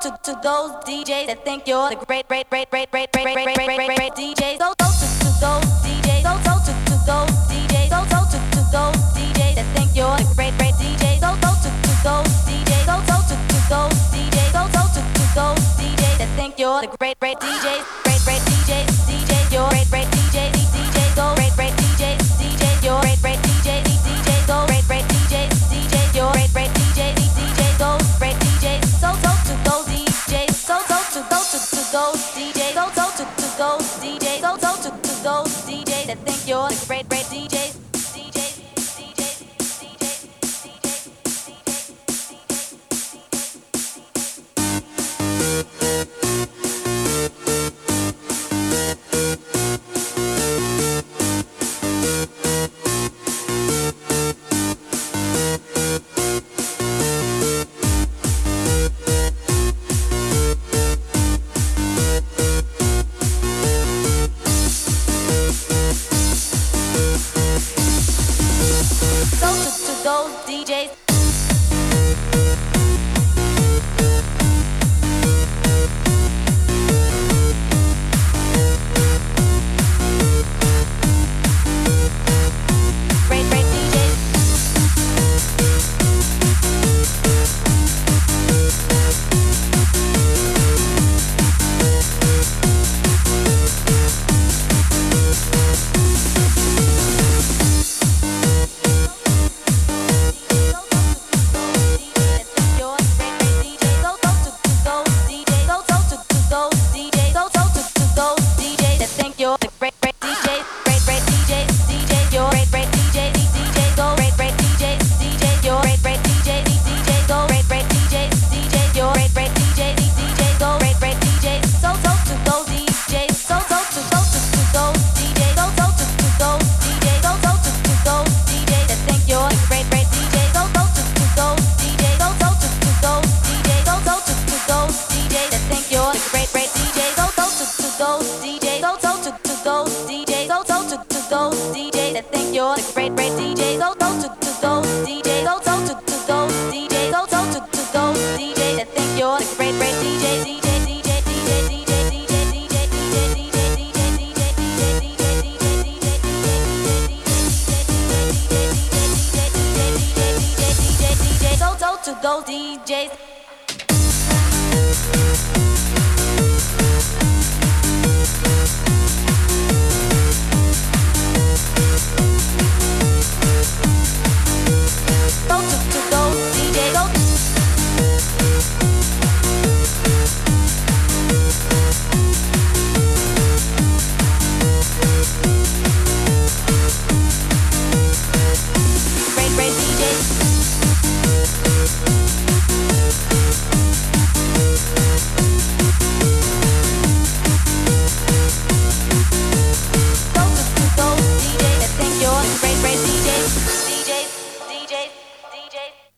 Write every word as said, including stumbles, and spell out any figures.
to, to those D Js that think you're the great, great, great, great, great, great, great, great, great, great, great D Js. Go, go to, to those D Js. Go, go to, to those D Js. Go, go to, to those D Js that think you're the great, great D Js. Go, go to, to those D Js. Go, go to, to those D Js. Go, go to, to those D Js that think you're the great, great D Js. Great, great D Js. D Js, you're great, great D Js. D Js, go, great, great D Js. D Js, you're great, great D Js. D Js, go, great, great D Js. D Js, you're great, great D Js. D Js, go, great D Js. So, so to those D Js. So, so to, go to, to those D Js. Go, go to, to those D Js. Go, go to, to those D Js that think you're the great, great D Js. D Js, D Js, D Js, D Js, D so to, to those D Js. Great, great D Js. You're the great, great D Js, great, great D Js, D Js, you're great, great D Js, D Js, go, great, great D Js, D Js, you're great, great D Js, D Js, go, great, great D Js, D Js, you're great, great D Js, D Js, go, great, great D Js. So, so to those D Js, so, so to, so to, to those D Js, so, so to, to those D Js, so, so to, to those D Js that think you're the great, great D Js, so, so to, to those D Js, so, so to, to those D Js, so, so to, to those D Js that think you're the great, great D Js, so, so to, to those D Js, so, so to, to those D Js, so, so to, to those D Js that think you're the great, great D Js, so, so to, to those D Js, so, so to, to those D Js, so, so to, to those D Js that think you're the great, great